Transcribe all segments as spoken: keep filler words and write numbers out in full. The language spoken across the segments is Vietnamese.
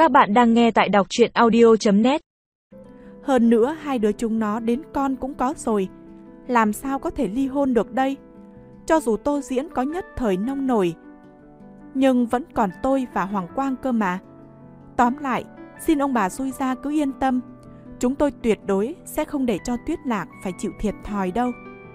Các bạn đang nghe tại đọc truyện audio chấm net. Hơn nữa hai đứa chúng nó đến con cũng có rồi, làm sao có thể ly hôn được đây? Cho dù Tô Diễn có nhất thời nông nổi, nhưng vẫn còn tôi và Hoàng Quang cơ mà. Tóm lại, xin ông bà xui ra cứ yên tâm, chúng tôi tuyệt đối sẽ không để cho Tuyết Lạc phải chịu thiệt thòi đâu.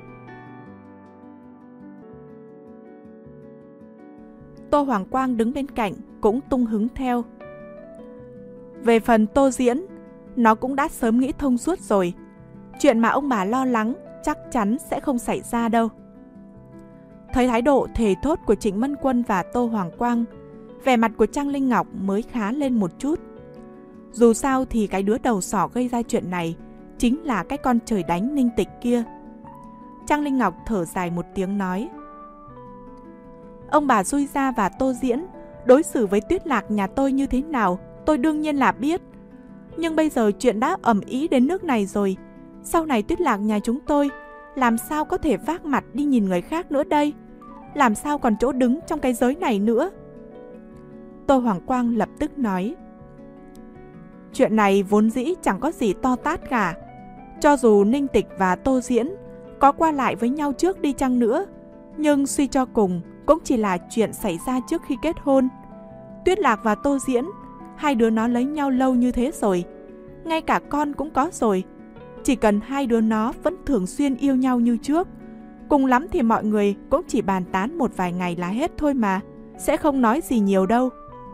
Tô Hoàng Quang đứng bên cạnh cũng tung hứng theo. Về phần Tô Diễn, nó cũng đã sớm nghĩ thông suốt rồi. Chuyện mà ông bà lo lắng chắc chắn sẽ không xảy ra đâu. Thấy thái độ thề thốt của Trịnh Mân Quân và Tô Hoàng Quang, vẻ mặt của Trang Linh Ngọc mới khá lên một chút. Dù sao thì cái đứa đầu sỏ gây ra chuyện này chính là cái con trời đánh Ninh Tịch kia. Trang Linh Ngọc thở dài một tiếng nói: Ông bà xui ra và Tô Diễn đối xử với Tuyết Lạc nhà tôi như thế nào, tôi đương nhiên là biết. Nhưng bây giờ chuyện đã ầm ĩ đến nước này rồi, sau này Tuyết Lạc nhà chúng tôi làm sao có thể vác mặt đi nhìn người khác nữa đây? Làm sao còn chỗ đứng trong cái giới này nữa? Tô Hoàng Quang lập tức nói: Chuyện này vốn dĩ chẳng có gì to tát cả. Cho dù Ninh Tịch và Tô Diễn có qua lại với nhau trước đi chăng nữa, nhưng suy cho cùng cũng chỉ là chuyện xảy ra trước khi kết hôn. Tuyết Lạc và Tô Diễn, hai đứa nó lấy nhau lâu như thế rồi, ngay cả con cũng có rồi. Chỉ cần hai đứa nó vẫn thường xuyên yêu nhau như trước, cùng lắm thì mọi người cũng chỉ bàn tán một vài ngày là hết thôi mà, sẽ không nói gì nhiều đâu.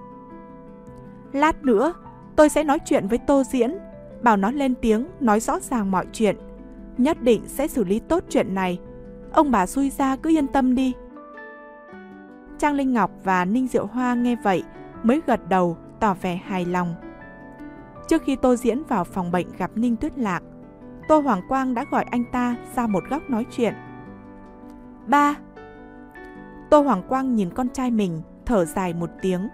Lát nữa tôi sẽ nói chuyện với Tô Diễn, bảo nó lên tiếng nói rõ ràng mọi chuyện, nhất định sẽ xử lý tốt chuyện này. Ông bà xui ra cứ yên tâm đi. Trang Linh Ngọc và Ninh Diệu Hoa nghe vậy mới gật đầu tỏ vẻ hài lòng. Trước khi Tô Diễn vào phòng bệnh gặp Ninh Tuyết Lạc, Tô Hoàng Quang đã gọi anh ta ra một góc nói chuyện. Ba. Tô Hoàng Quang nhìn con trai mình, thở dài một tiếng.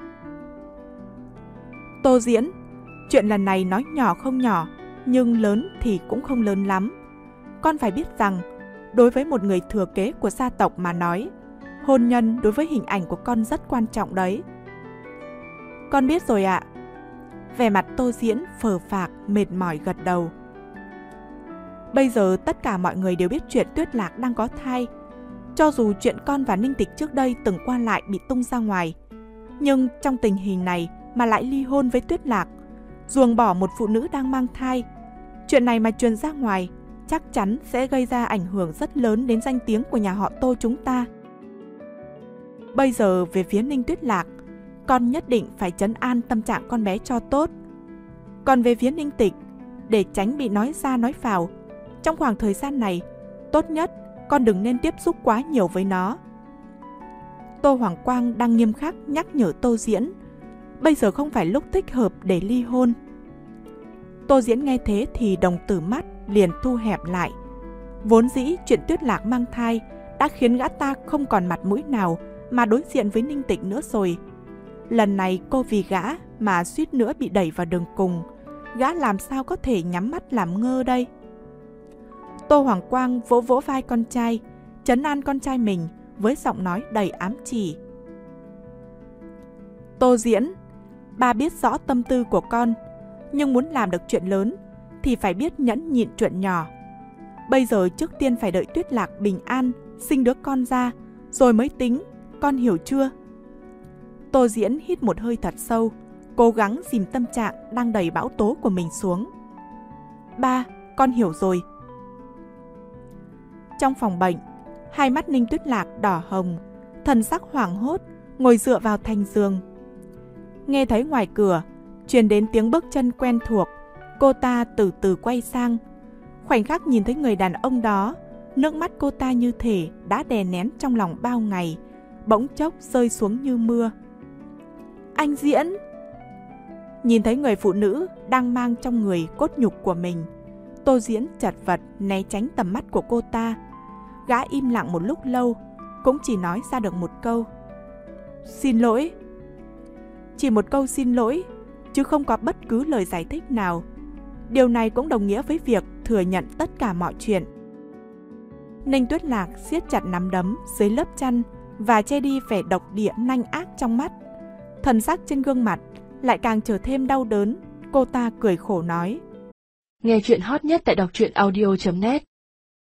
Tô Diễn, chuyện lần này nói nhỏ không nhỏ, nhưng lớn thì cũng không lớn lắm. Con phải biết rằng, đối với một người thừa kế của gia tộc mà nói, hôn nhân đối với hình ảnh của con rất quan trọng đấy. Con biết rồi ạ. Vẻ mặt Tô Diễn phờ phạc, mệt mỏi gật đầu. Bây giờ tất cả mọi người đều biết chuyện Tuyết Lạc đang có thai. Cho dù chuyện con và Ninh Tịch trước đây từng qua lại bị tung ra ngoài, nhưng trong tình hình này mà lại ly hôn với Tuyết Lạc, ruồng bỏ một phụ nữ đang mang thai, chuyện này mà truyền ra ngoài chắc chắn sẽ gây ra ảnh hưởng rất lớn đến danh tiếng của nhà họ Tô chúng ta. Bây giờ về phía Ninh Tuyết Lạc, con nhất định phải trấn an tâm trạng con bé cho tốt. Còn về phía Ninh Tịch, để tránh bị nói ra nói vào, trong khoảng thời gian này, tốt nhất con đừng nên tiếp xúc quá nhiều với nó. Tô Hoàng Quang đang nghiêm khắc nhắc nhở Tô Diễn, bây giờ không phải lúc thích hợp để ly hôn. Tô Diễn nghe thế thì đồng tử mắt liền thu hẹp lại. Vốn dĩ chuyện Tuyết Lạc mang thai đã khiến gã ta không còn mặt mũi nào mà đối diện với Ninh Tịch nữa rồi. Lần này cô vì gã mà suýt nữa bị đẩy vào đường cùng, gã làm sao có thể nhắm mắt làm ngơ đây? Tô Hoàng Quang vỗ vỗ vai con trai, trấn an con trai mình với giọng nói đầy ám chỉ. Tô Diễn, ba biết rõ tâm tư của con, nhưng muốn làm được chuyện lớn thì phải biết nhẫn nhịn chuyện nhỏ. Bây giờ trước tiên phải đợi Tuyết Lạc bình an, sinh đứa con ra, rồi mới tính, con hiểu chưa? Tô Diễn hít một hơi thật sâu, cố gắng dìm tâm trạng đang đầy bão tố của mình xuống. Ba, con hiểu rồi. Trong phòng bệnh, hai mắt Ninh Tuyết Lạc đỏ hồng, thần sắc hoảng hốt, ngồi dựa vào thành giường. Nghe thấy ngoài cửa truyền đến tiếng bước chân quen thuộc, cô ta từ từ quay sang. Khoảnh khắc nhìn thấy người đàn ông đó, nước mắt cô ta như thể đã đè nén trong lòng bao ngày, bỗng chốc rơi xuống như mưa. Anh Diễn! Nhìn thấy người phụ nữ đang mang trong người cốt nhục của mình, Tô Diễn chật vật né tránh tầm mắt của cô ta. Gã im lặng một lúc lâu, cũng chỉ nói ra được một câu: Xin lỗi. Chỉ một câu xin lỗi, chứ không có bất cứ lời giải thích nào. Điều này cũng đồng nghĩa với việc thừa nhận tất cả mọi chuyện. Ninh Tuyết Lạc siết chặt nắm đấm dưới lớp chăn và che đi vẻ độc địa nanh ác trong mắt. Thần sắc trên gương mặt lại càng trở thêm đau đớn. Cô ta cười khổ nói. Nghe chuyện hot nhất tại đọc truyện audio chấm net.